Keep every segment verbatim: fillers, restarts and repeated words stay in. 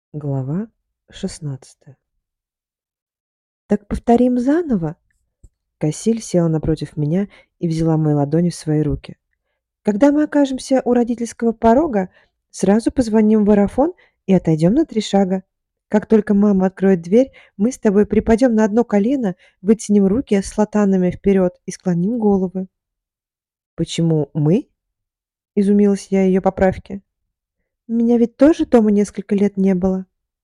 Глава шестнадцатая. «Так повторим заново?» Кассиль села напротив меня и взяла мои ладони в свои руки. «Когда мы окажемся у родительского порога, сразу позвоним в Варафон и отойдем на три шага. Как только мама откроет дверь, мы с тобой припадем на одно колено, вытянем руки с латанами вперед и склоним головы». «Почему мы?» – изумилась я ее поправке. «Меня ведь тоже дома несколько лет не было».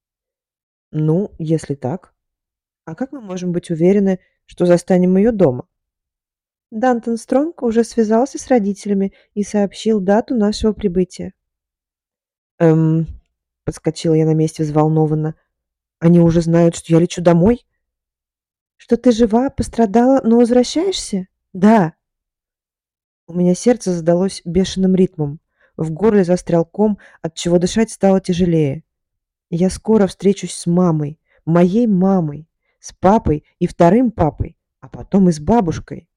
«Ну, если так. А как мы можем быть уверены, что застанем ее дома?» Дантон Стронг уже связался с родителями и сообщил дату нашего прибытия. «Эм...» — подскочила я на месте взволнованно. «Они уже знают, что я лечу домой?» «Что ты жива, пострадала, но возвращаешься?» «Да». У меня сердце задалось бешеным ритмом. В горле застрял ком, отчего дышать стало тяжелее. Я скоро встречусь с мамой, моей мамой, с папой и вторым папой, а потом и с бабушкой.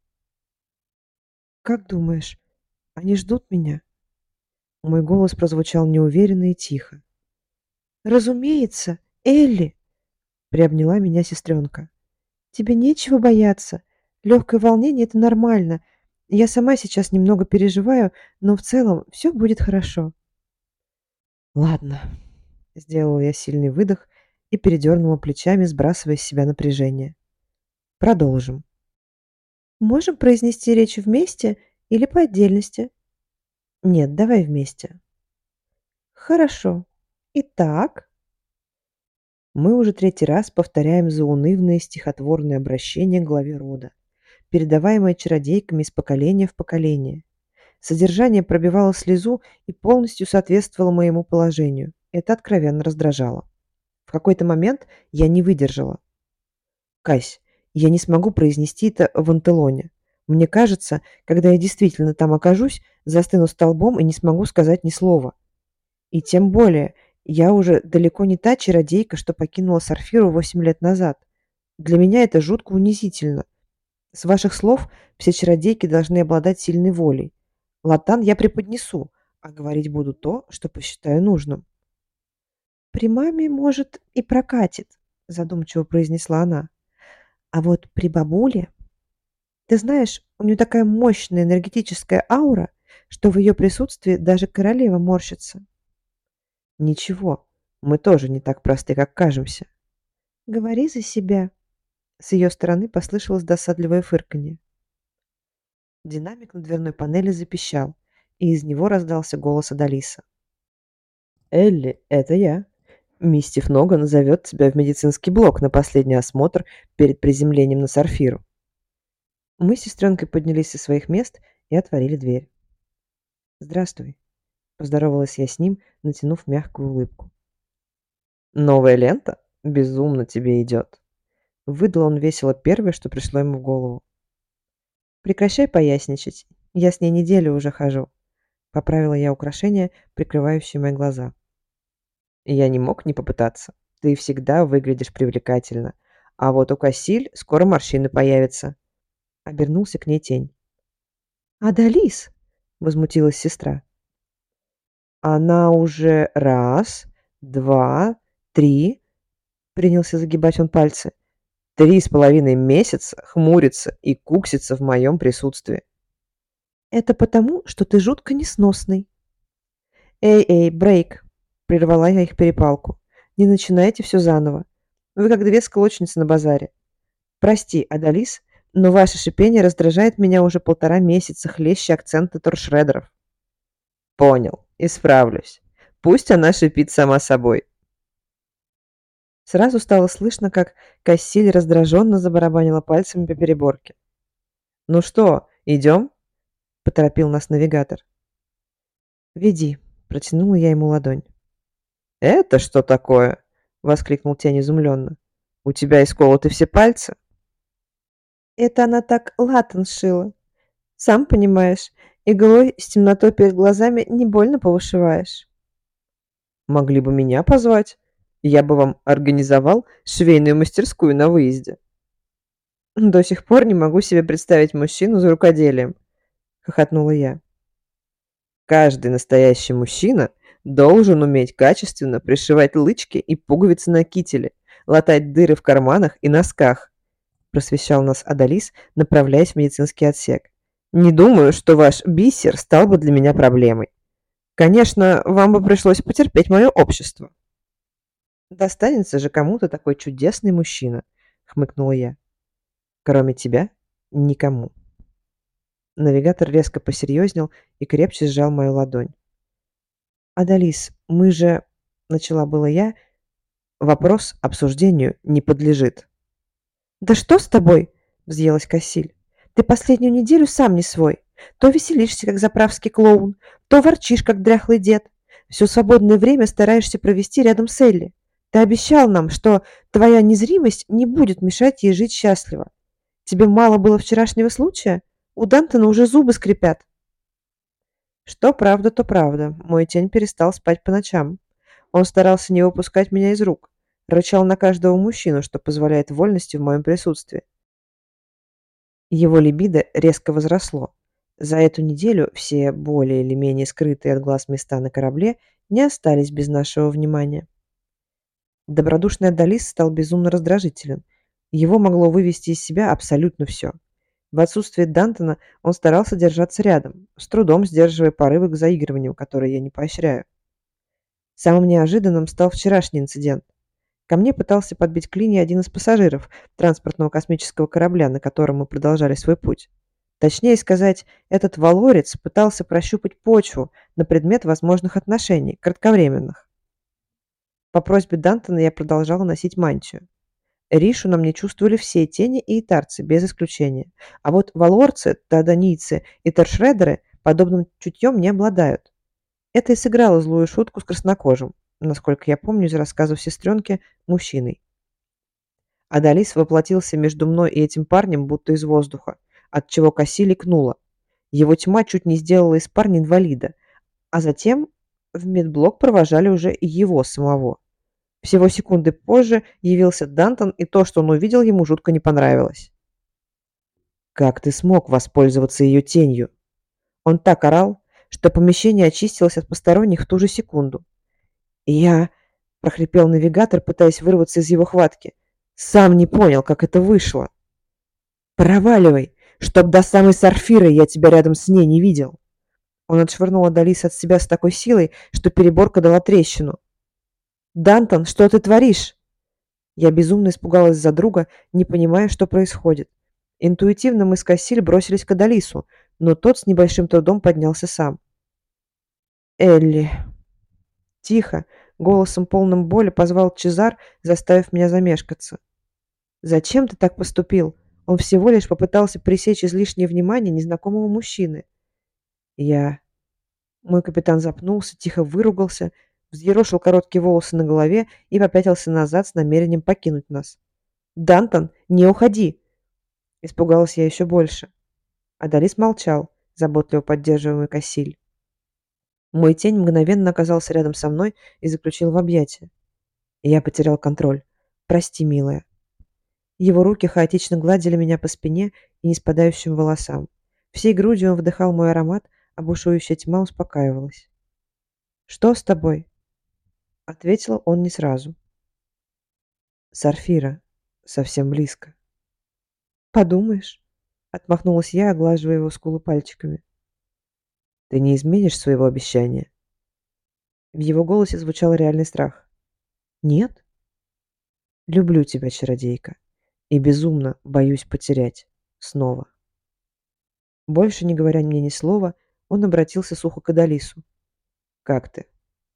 «Как думаешь, они ждут меня?» Мой голос прозвучал неуверенно и тихо. «Разумеется, Элли!» — приобняла меня сестренка. «Тебе нечего бояться. Легкое волнение — это нормально. Я сама сейчас немного переживаю, но в целом все будет хорошо». «Ладно», — сделала я сильный выдох и передернула плечами, сбрасывая с себя напряжение. «Продолжим». «Можем произнести речь вместе или по отдельности?» «Нет, давай вместе». «Хорошо. Итак...» Мы уже третий раз повторяем заунывное стихотворное обращение к главе рода, передаваемое чародейками из поколения в поколение. Содержание пробивало слезу и полностью соответствовало моему положению. Это откровенно раздражало. В какой-то момент я не выдержала. «Кась, я не смогу произнести это в Антелоне. Мне кажется, когда я действительно там окажусь, застыну столбом и не смогу сказать ни слова. И тем более, я уже далеко не та чародейка, что покинула Сарфиру восемь лет назад. Для меня это жутко унизительно. С ваших слов, все чародейки должны обладать сильной волей. Латан я преподнесу, а говорить буду то, что посчитаю нужным». «При маме, может, и прокатит», — задумчиво произнесла она. «А вот при бабуле... Ты знаешь, у нее такая мощная энергетическая аура, что в ее присутствии даже королева морщится». «Ничего, мы тоже не так просты, как кажемся». «Говори за себя». С ее стороны послышалось досадливое фырканье. Динамик на дверной панели запищал, и из него раздался голос Адалиса. «Элли, это я. Мистиф Ноган зовет тебя в медицинский блок на последний осмотр перед приземлением на Сарфиру». Мы с сестренкой поднялись со своих мест и отворили дверь. «Здравствуй», — поздоровалась я с ним, натянув мягкую улыбку. «Новая лента? Безумно тебе идет», — выдал он весело первое, что пришло ему в голову. «Прекращай поясничать. Я с ней неделю уже хожу», — поправила я украшение, прикрывающее мои глаза. «Я не мог не попытаться. Ты всегда выглядишь привлекательно. А вот у Кассиль скоро морщины появятся». Обернулся к ней тень. «Адалис!» — возмутилась сестра. «Она уже раз, два, три...» — принялся загибать он пальцы. «Три с половиной месяца хмурится и куксится в моем присутствии». «Это потому, что ты жутко несносный». «Эй-эй, брейк!» — прервала я их перепалку. «Не начинайте все заново. Вы как две склочницы на базаре. Прости, Адалис, но ваше шипение раздражает меня уже полтора месяца хлеще акцента торшредеров». «Понял, исправлюсь. Пусть она шипит сама собой». Сразу стало слышно, как Кассиль раздраженно забарабанила пальцами по переборке. «Ну что, идем?» — поторопил нас навигатор. «Веди», — протянула я ему ладонь. «Это что такое?» — воскликнул тень изумленно. «У тебя исколоты все пальцы?» «Это она так латан сшила. Сам понимаешь, иглой с темнотой перед глазами не больно повышиваешь». «Могли бы меня позвать. Я бы вам организовал швейную мастерскую на выезде». «До сих пор не могу себе представить мужчину за рукоделием», — хохотнула я. «Каждый настоящий мужчина должен уметь качественно пришивать лычки и пуговицы на кителе, латать дыры в карманах и носках», – просвещал нас Адалис, направляясь в медицинский отсек. «Не думаю, что ваш бисер стал бы для меня проблемой. Конечно, вам бы пришлось потерпеть мое общество». «Достанется же кому-то такой чудесный мужчина», – хмыкнула я. «Кроме тебя, никому». Навигатор резко посерьезнел и крепче сжал мою ладонь. «Адалис, мы же...» – начала было я. «Вопрос обсуждению не подлежит». «Да что с тобой?» – взъелась Кассиль. «Ты последнюю неделю сам не свой. То веселишься, как заправский клоун, то ворчишь, как дряхлый дед. Все свободное время стараешься провести рядом с Элли. Ты обещал нам, что твоя незримость не будет мешать ей жить счастливо. Тебе мало было вчерашнего случая? У Дантона уже зубы скрипят». Что правда, то правда. Мой тень перестал спать по ночам. Он старался не выпускать меня из рук. Рычал на каждого мужчину, что позволяет вольности в моем присутствии. Его либидо резко возросло. За эту неделю все более или менее скрытые от глаз места на корабле не остались без нашего внимания. Добродушный Адалис стал безумно раздражителен. Его могло вывести из себя абсолютно все. В отсутствие Дантона он старался держаться рядом, с трудом сдерживая порывы к заигрыванию, которые я не поощряю. Самым неожиданным стал вчерашний инцидент. Ко мне пытался подбить клинья один из пассажиров транспортного космического корабля, на котором мы продолжали свой путь. Точнее сказать, этот валорец пытался прощупать почву на предмет возможных отношений, кратковременных. По просьбе Дантона я продолжала носить мантию. Ришу на мне чувствовали все тени и итарцы, без исключения. А вот валорцы, таданийцы и тершредеры подобным чутьем не обладают. Это и сыграло злую шутку с краснокожим, насколько я помню из рассказов сестренки, мужчиной. Адалис воплотился между мной и этим парнем будто из воздуха, отчего Кассиль икнула. Его тьма чуть не сделала из парня инвалида, а затем в медблок провожали уже и его самого. Всего секунды позже явился Дантон, и то, что он увидел, ему жутко не понравилось. «Как ты смог воспользоваться ее тенью?» Он так орал, что помещение очистилось от посторонних в ту же секунду. «Я...» – прохрипел навигатор, пытаясь вырваться из его хватки. «Сам не понял, как это вышло». «Проваливай, чтоб до самой Сарфиры я тебя рядом с ней не видел». Он отшвырнул Адалис от себя с такой силой, что переборка дала трещину. «Дантон, что ты творишь?» Я безумно испугалась за друга, не понимая, что происходит. Интуитивно мы с Кассиль бросились к Адалису, но тот с небольшим трудом поднялся сам. «Элли!» Тихо, голосом полным боли позвал Чезар, заставив меня замешкаться. «Зачем ты так поступил? Он всего лишь попытался пресечь излишнее внимание незнакомого мужчины». Я... Мой капитан запнулся, тихо выругался, взъерошил короткие волосы на голове и попятился назад с намерением покинуть нас. «Дантон, не уходи!» Испугалась я еще больше. Адалис молчал, заботливо поддерживаемый Кассиль. Мой тень мгновенно оказался рядом со мной и заключил в объятия. Я потерял контроль. «Прости, милая». Его руки хаотично гладили меня по спине и неспадающим волосам. Всей грудью он вдыхал мой аромат, а бушующая тьма успокаивалась. «Что с тобой?» Ответил он не сразу. «Сарфира. Совсем близко». «Подумаешь», — отмахнулась я, оглаживая его скулы пальчиками. «Ты не изменишь своего обещания?» В его голосе звучал реальный страх. «Нет?» «Люблю тебя, чародейка, и безумно боюсь потерять. Снова». Больше не говоря мне ни слова, он обратился сухо к Адалису. «Как ты?»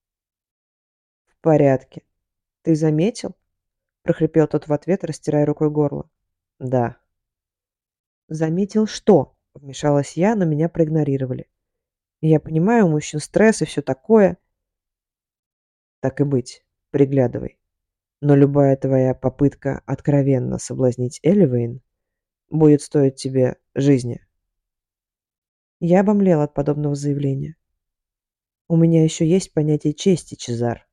«В порядке. Ты заметил?» — прохрипел тот в ответ, растирая рукой горло. «Да». «Заметил что?» — вмешалась я, но меня проигнорировали. «Я понимаю, у мужчин стресс и все такое». «Так и быть, приглядывай. Но любая твоя попытка откровенно соблазнить Эливейн будет стоить тебе жизни». Я обомлела от подобного заявления. «У меня еще есть понятие чести, Чезар».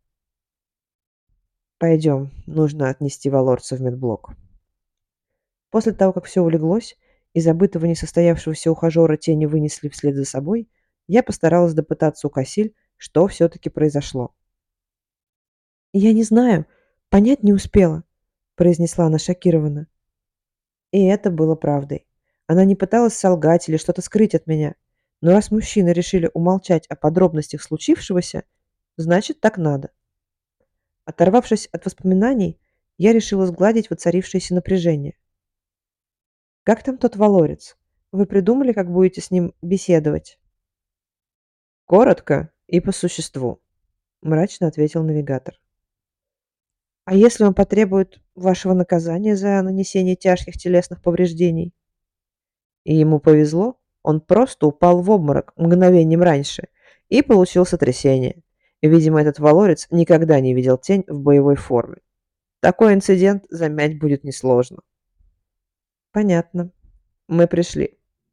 «Пойдем, нужно отнести Валорца в медблок». После того, как все улеглось, и забытого несостоявшегося ухажера тени вынесли вслед за собой, я постаралась допытаться у Кассиль, что все-таки произошло. «Я не знаю, понять не успела», – произнесла она шокированно. И это было правдой. Она не пыталась солгать или что-то скрыть от меня. Но раз мужчины решили умолчать о подробностях случившегося, значит, так надо. Оторвавшись от воспоминаний, я решила сгладить воцарившееся напряжение. «Как там тот Валорец? Вы придумали, как будете с ним беседовать?» «Коротко и по существу», – мрачно ответил навигатор. «А если он потребует вашего наказания за нанесение тяжких телесных повреждений?» И ему повезло, он просто упал в обморок мгновением раньше и получил сотрясение. Видимо, этот Валорец никогда не видел тень в боевой форме. Такой инцидент замять будет несложно. «Понятно. Мы пришли».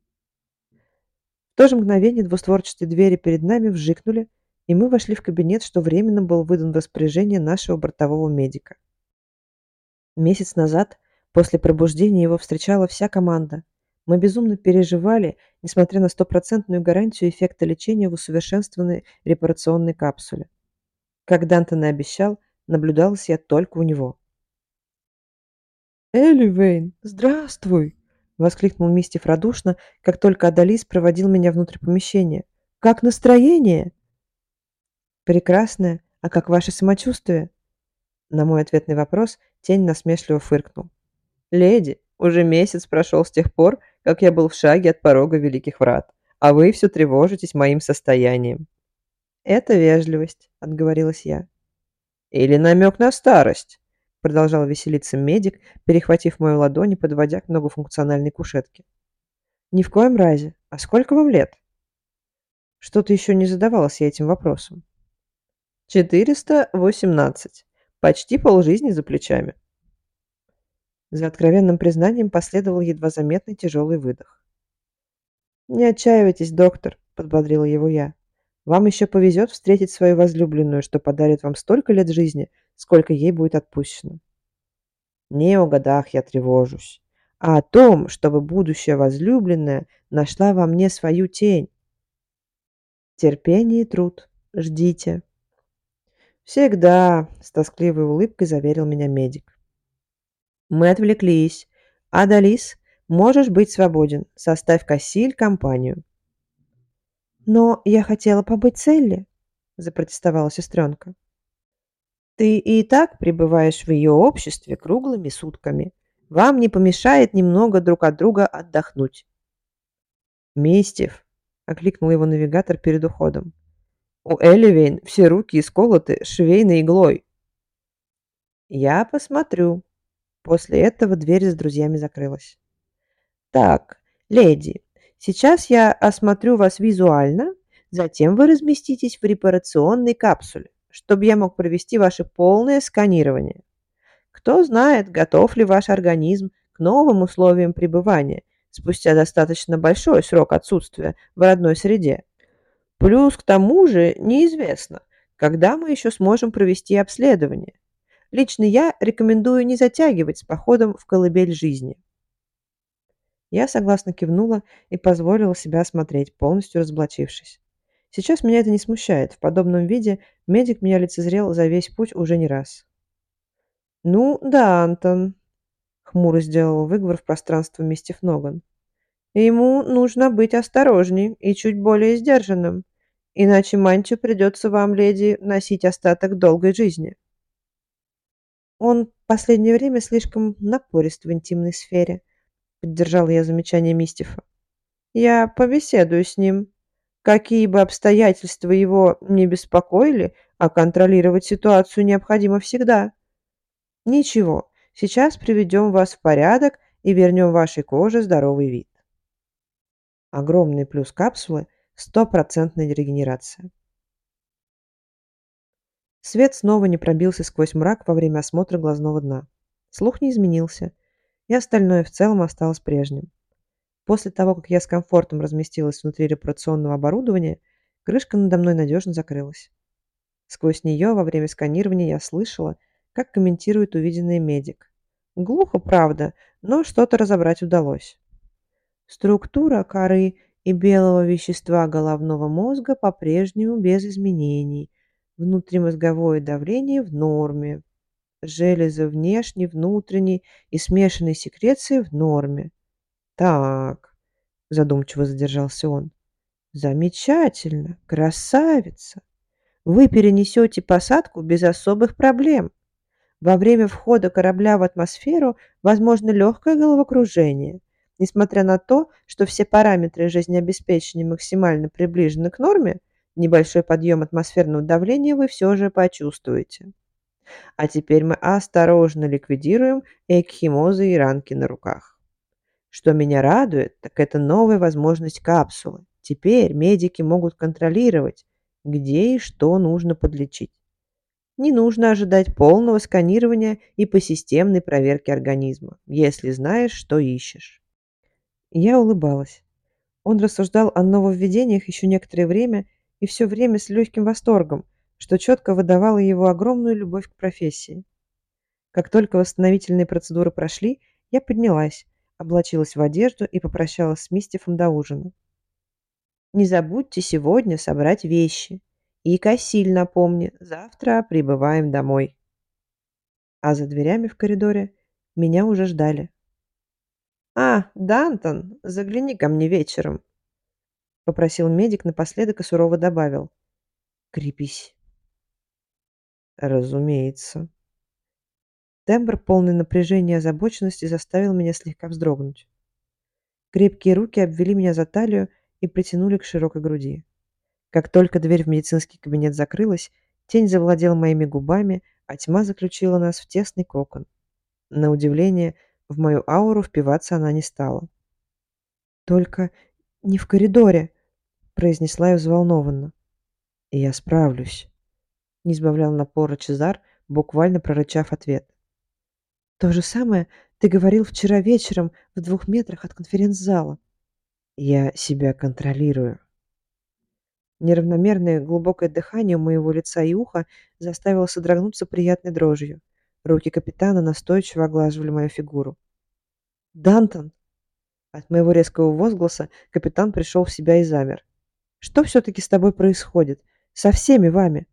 В то же мгновение двустворчатые двери перед нами вжикнули, и мы вошли в кабинет, что временно был выдан в распоряжение нашего бортового медика. Месяц назад, после пробуждения, его встречала вся команда. Мы безумно переживали, несмотря на стопроцентную гарантию эффекта лечения в усовершенствованной репарационной капсуле. Как Дантон и обещал, наблюдалась я только у него. «Эливейн, здравствуй!» — воскликнул Мистев радушно, как только Адалис проводил меня внутрь помещения. «Как настроение?» «Прекрасное. А как ваше самочувствие?» На мой ответный вопрос тень насмешливо фыркнул. «Леди, уже месяц прошел с тех пор, как я был в шаге от порога Великих Врат, а вы все тревожитесь моим состоянием». «Это вежливость», — отговорилась я. «Или намек на старость», — продолжал веселиться медик, перехватив мою ладонь и подводя к многофункциональной кушетке. «Ни в коем разе. А сколько вам лет?» Что-то еще не задавалась я этим вопросом. «Четыреста восемнадцать. Почти полжизни за плечами». За откровенным признанием последовал едва заметный тяжелый выдох. «Не отчаивайтесь, доктор», — подбодрила его я. «Вам еще повезет встретить свою возлюбленную, что подарит вам столько лет жизни, сколько ей будет отпущено». Не о годах я тревожусь, а о том, чтобы будущая возлюбленная нашла во мне свою тень. Терпение и труд. Ждите. «Всегда», — с тоскливой улыбкой заверил меня медик. «Мы отвлеклись. Адалис, можешь быть свободен. Составь Кассиль компанию». «Но я хотела побыть с Элли», — запротестовала сестренка. «Ты и так пребываешь в ее обществе круглыми сутками. Вам не помешает немного друг от друга отдохнуть». «Мистев», — окликнул его навигатор перед уходом. «У Эливейн все руки исколоты швейной иглой». «Я посмотрю». После этого дверь с друзьями закрылась. «Так, леди, сейчас я осмотрю вас визуально, затем вы разместитесь в репарационной капсуле, чтобы я мог провести ваше полное сканирование. Кто знает, готов ли ваш организм к новым условиям пребывания спустя достаточно большой срок отсутствия в родной среде. Плюс к тому же неизвестно, когда мы еще сможем провести обследование. Лично я рекомендую не затягивать с походом в колыбель жизни». Я согласно кивнула и позволила себя осмотреть, полностью разоблачившись. Сейчас меня это не смущает. В подобном виде медик меня лицезрел за весь путь уже не раз. «Ну да, Антон», — хмуро сделал выговор в пространство мистер Ноган. «Ему нужно быть осторожней и чуть более сдержанным, иначе мантию придется вам, леди, носить остаток долгой жизни». «Он в последнее время слишком напорист в интимной сфере», — поддержала я замечание Мистифа. «Я побеседую с ним. Какие бы обстоятельства его не беспокоили, а контролировать ситуацию необходимо всегда. Ничего, сейчас приведем вас в порядок и вернем вашей коже здоровый вид». Огромный плюс капсулы – стопроцентная регенерация. Свет снова не пробился сквозь мрак во время осмотра глазного дна. Слух не изменился, и остальное в целом осталось прежним. После того, как я с комфортом разместилась внутри репарационного оборудования, крышка надо мной надежно закрылась. Сквозь нее во время сканирования я слышала, как комментирует увиденный медик. Глухо, правда, но что-то разобрать удалось. Структура коры и белого вещества головного мозга по-прежнему без изменений. Внутримозговое давление в норме. Железы внешней, внутренней и смешанной секреции в норме. Так, задумчиво задержался он. Замечательно, красавица. Вы перенесете посадку без особых проблем. Во время входа корабля в атмосферу возможно легкое головокружение. Несмотря на то, что все параметры жизнеобеспечения максимально приближены к норме, небольшой подъем атмосферного давления вы все же почувствуете. А теперь мы осторожно ликвидируем экхимозы и ранки на руках. Что меня радует, так это новая возможность капсулы. Теперь медики могут контролировать, где и что нужно подлечить. Не нужно ожидать полного сканирования и посистемной проверки организма, если знаешь, что ищешь. Я улыбалась. Он рассуждал о нововведениях еще некоторое время и все время с легким восторгом, что четко выдавало его огромную любовь к профессии. Как только восстановительные процедуры прошли, я поднялась, облачилась в одежду и попрощалась с Мистифом до ужина. Не забудьте сегодня собрать вещи. И Кассиль напомни, завтра прибываем домой. А за дверями в коридоре меня уже ждали. «А, Дантон, загляни ко мне вечером», — попросил медик напоследок и сурово добавил. «Крепись». «Разумеется». Тембр, полный напряжения и озабоченности, заставил меня слегка вздрогнуть. Крепкие руки обвели меня за талию и притянули к широкой груди. Как только дверь в медицинский кабинет закрылась, тень завладела моими губами, а тьма заключила нас в тесный кокон. На удивление, в мою ауру впиваться она не стала. «Только не в коридоре», — произнесла я взволнованно. «Я справлюсь», — не сбавлял напора Чезар, буквально прорычав ответ. «То же самое ты говорил вчера вечером в двух метрах от конференц-зала». «Я себя контролирую». Неравномерное глубокое дыхание у моего лица и уха заставило содрогнуться приятной дрожью. Руки капитана настойчиво оглаживали мою фигуру. «Дантон!» От моего резкого возгласа капитан пришел в себя и замер. «Что все-таки с тобой происходит? Со всеми вами?»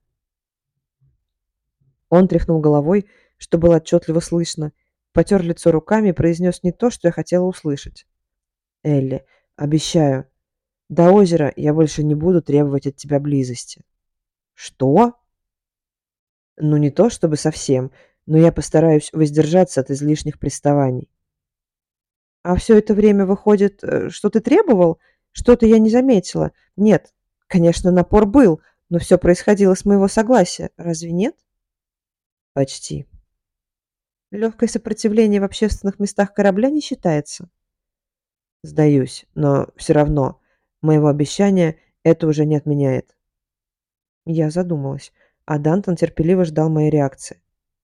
Он тряхнул головой, что было отчетливо слышно, потер лицо руками и произнес не то, что я хотела услышать. «Элли, обещаю, до озера я больше не буду требовать от тебя близости». «Что?» «Ну, не то чтобы совсем, но я постараюсь воздержаться от излишних приставаний». «А все это время выходит, э, что ты требовал? Что-то я не заметила. Нет, конечно, напор был, но все происходило с моего согласия. Разве нет?» «Почти». «Легкое сопротивление в общественных местах корабля не считается?» «Сдаюсь, но все равно моего обещания это уже не отменяет». Я задумалась, а Дантон терпеливо ждал моей реакции.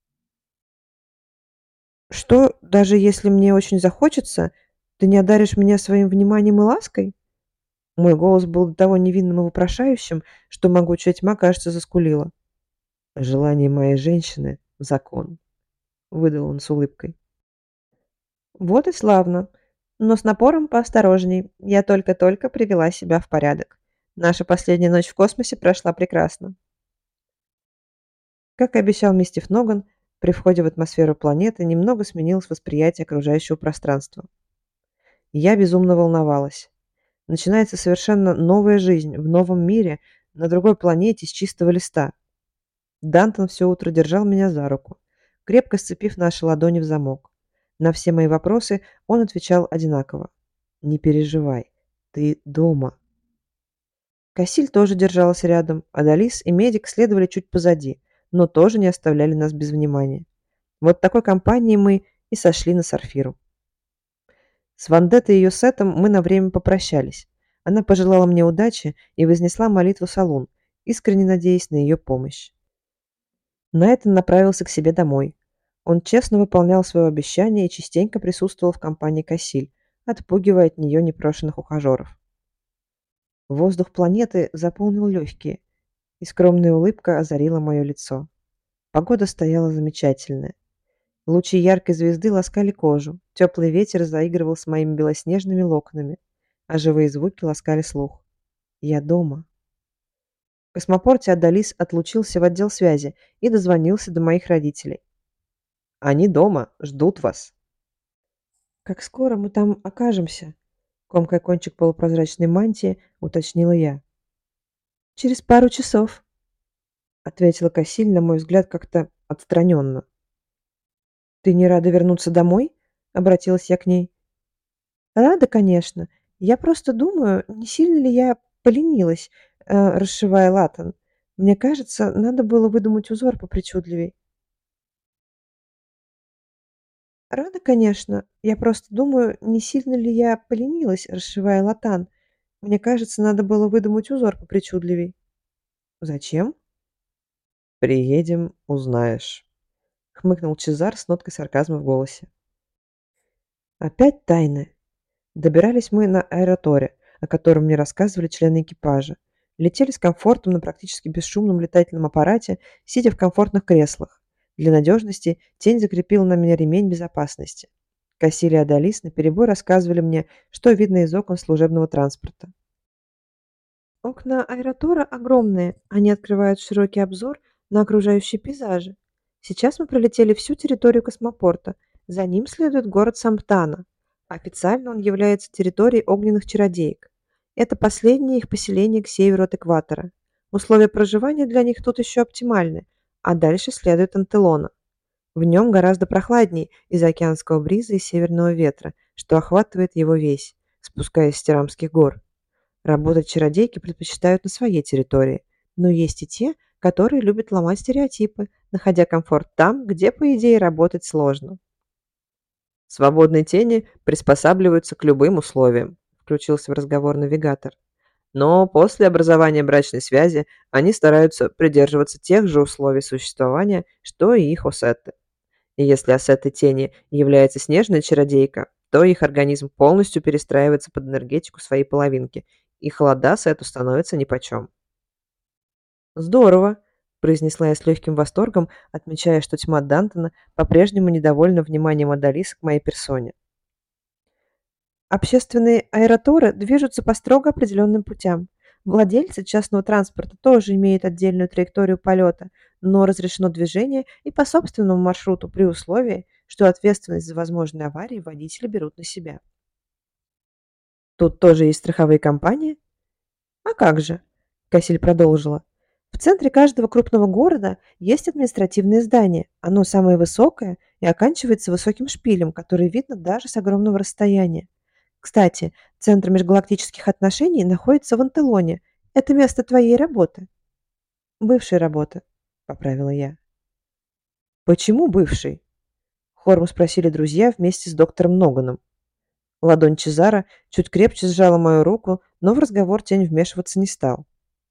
«Что, даже если мне очень захочется, ты не одаришь меня своим вниманием и лаской?» Мой голос был до того невинным и вопрошающим, что могучая тьма, кажется, заскулила. «Желание моей женщины — закон», — выдал он с улыбкой. «Вот и славно. Но с напором поосторожней. Я только-только привела себя в порядок. Наша последняя ночь в космосе прошла прекрасно». Как и обещал мистер Ноган, при входе в атмосферу планеты немного сменилось восприятие окружающего пространства. Я безумно волновалась. Начинается совершенно новая жизнь в новом мире, на другой планете с чистого листа. Дантон все утро держал меня за руку, крепко сцепив наши ладони в замок. На все мои вопросы он отвечал одинаково. «Не переживай, ты дома». Кассиль тоже держалась рядом, а Далис и Медик следовали чуть позади, но тоже не оставляли нас без внимания. Вот такой компанией мы и сошли на Сарфиру. С Вандеттой и ее сетом мы на время попрощались. Она пожелала мне удачи и вознесла молитву Салун, искренне надеясь на ее помощь. Найтон направился к себе домой. Он честно выполнял свое обещание и частенько присутствовал в компании Кассиль, отпугивая от нее непрошенных ухажеров. Воздух планеты заполнил легкие, и скромная улыбка озарила мое лицо. Погода стояла замечательная. Лучи яркой звезды ласкали кожу, теплый ветер заигрывал с моими белоснежными локонами. а живые звуки ласкали слух. Я дома. В космопорте Адалис отлучился в отдел связи и дозвонился до моих родителей. Они дома, ждут вас. Как скоро мы там окажемся? Комкая кончик полупрозрачной мантии, уточнила я. Через пару часов, ответила Кассиль, на мой взгляд, как-то отстраненно. Ты не рада вернуться домой? Обратилась я к ней. Рада, конечно. Я просто думаю, не сильно ли я поленилась, э, расшивая латан. Мне кажется, надо было выдумать узор попричудливей. Рада, конечно. Я просто думаю, не сильно ли я поленилась, расшивая латан. Мне кажется, надо было выдумать узор попричудливей. Зачем? Приедем, узнаешь. Хмыкнул Чезар с ноткой сарказма в голосе. Опять тайны. Добирались мы на аэроторе, о котором мне рассказывали члены экипажа. Летели с комфортом на практически бесшумном летательном аппарате, сидя в комфортных креслах. Для надежности тень закрепила на меня ремень безопасности. Кассиль и Адалис наперебой рассказывали мне, что видно из окон служебного транспорта. Окна аэротора огромные, они открывают широкий обзор на окружающие пейзажи. Сейчас мы пролетели всю территорию космопорта. За ним следует город Самптана. Официально он является территорией огненных чародеек. Это последнее их поселение к северу от экватора. Условия проживания для них тут еще оптимальны, а дальше следует Антелона. В нем гораздо прохладней из-за океанского бриза и северного ветра, что охватывает его весь, спускаясь с Тирамских гор. Работать чародейки предпочитают на своей территории, но есть и те, которые любят ломать стереотипы, находя комфорт там, где, по идее, работать сложно. Свободные тени приспосабливаются к любым условиям, включился в разговор навигатор. Но после образования брачной связи они стараются придерживаться тех же условий существования, что и их осетты. И если осеттой тени является снежная чародейка, то их организм полностью перестраивается под энергетику своей половинки, и холода сету становятся нипочем. «Здорово!» – произнесла я с легким восторгом, отмечая, что тьма Дантона по-прежнему недовольна вниманием Адалисы к моей персоне. Общественные аэроторы движутся по строго определенным путям. Владельцы частного транспорта тоже имеют отдельную траекторию полета, но разрешено движение и по собственному маршруту при условии, что ответственность за возможные аварии водители берут на себя. Тут тоже есть страховые компании? А как же? Кассиль продолжила. В центре каждого крупного города есть административное здание. Оно самое высокое и оканчивается высоким шпилем, который видно даже с огромного расстояния. Кстати, центр межгалактических отношений находится в Антелоне. Это место твоей работы. Бывшей работы, поправила я. Почему бывший? Хором спросили друзья вместе с доктором Ноганом. Ладонь Чезара чуть крепче сжала мою руку, но в разговор тень вмешиваться не стал.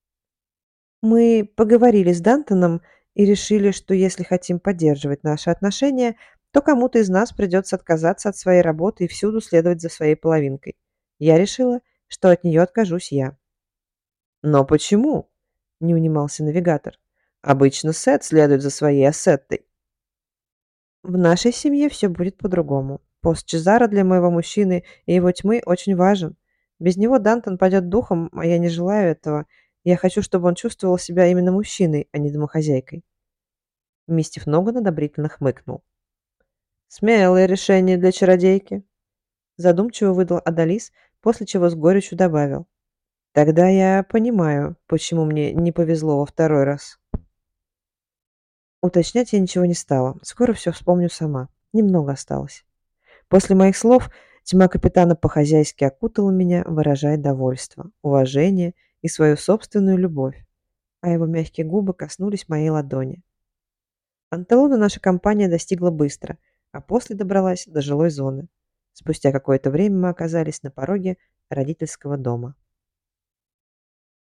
Мы поговорили с Дантоном и решили, что если хотим поддерживать наши отношения, то кому-то из нас придется отказаться от своей работы и всюду следовать за своей половинкой. Я решила, что от нее откажусь я. Но почему? Не унимался навигатор. Обычно Сет следует за своей ассеттой. В нашей семье все будет по-другому. Пост Чезаро для моего мужчины и его тьмы очень важен. Без него Дантон падет духом, а я не желаю этого. Я хочу, чтобы он чувствовал себя именно мужчиной, а не домохозяйкой. Мистев Ноган одобрительно хмыкнул. Смелое решение для чародейки. Задумчиво выдал Адалис, после чего с горечью добавил. Тогда я понимаю, почему мне не повезло во второй раз. Уточнять я ничего не стала. Скоро все вспомню сама. Немного осталось. После моих слов тьма капитана по-хозяйски окутала меня, выражая довольство, уважение и свою собственную любовь, а его мягкие губы коснулись моей ладони. Антелона наша компания достигла быстро, а после добралась до жилой зоны. Спустя какое-то время мы оказались на пороге родительского дома.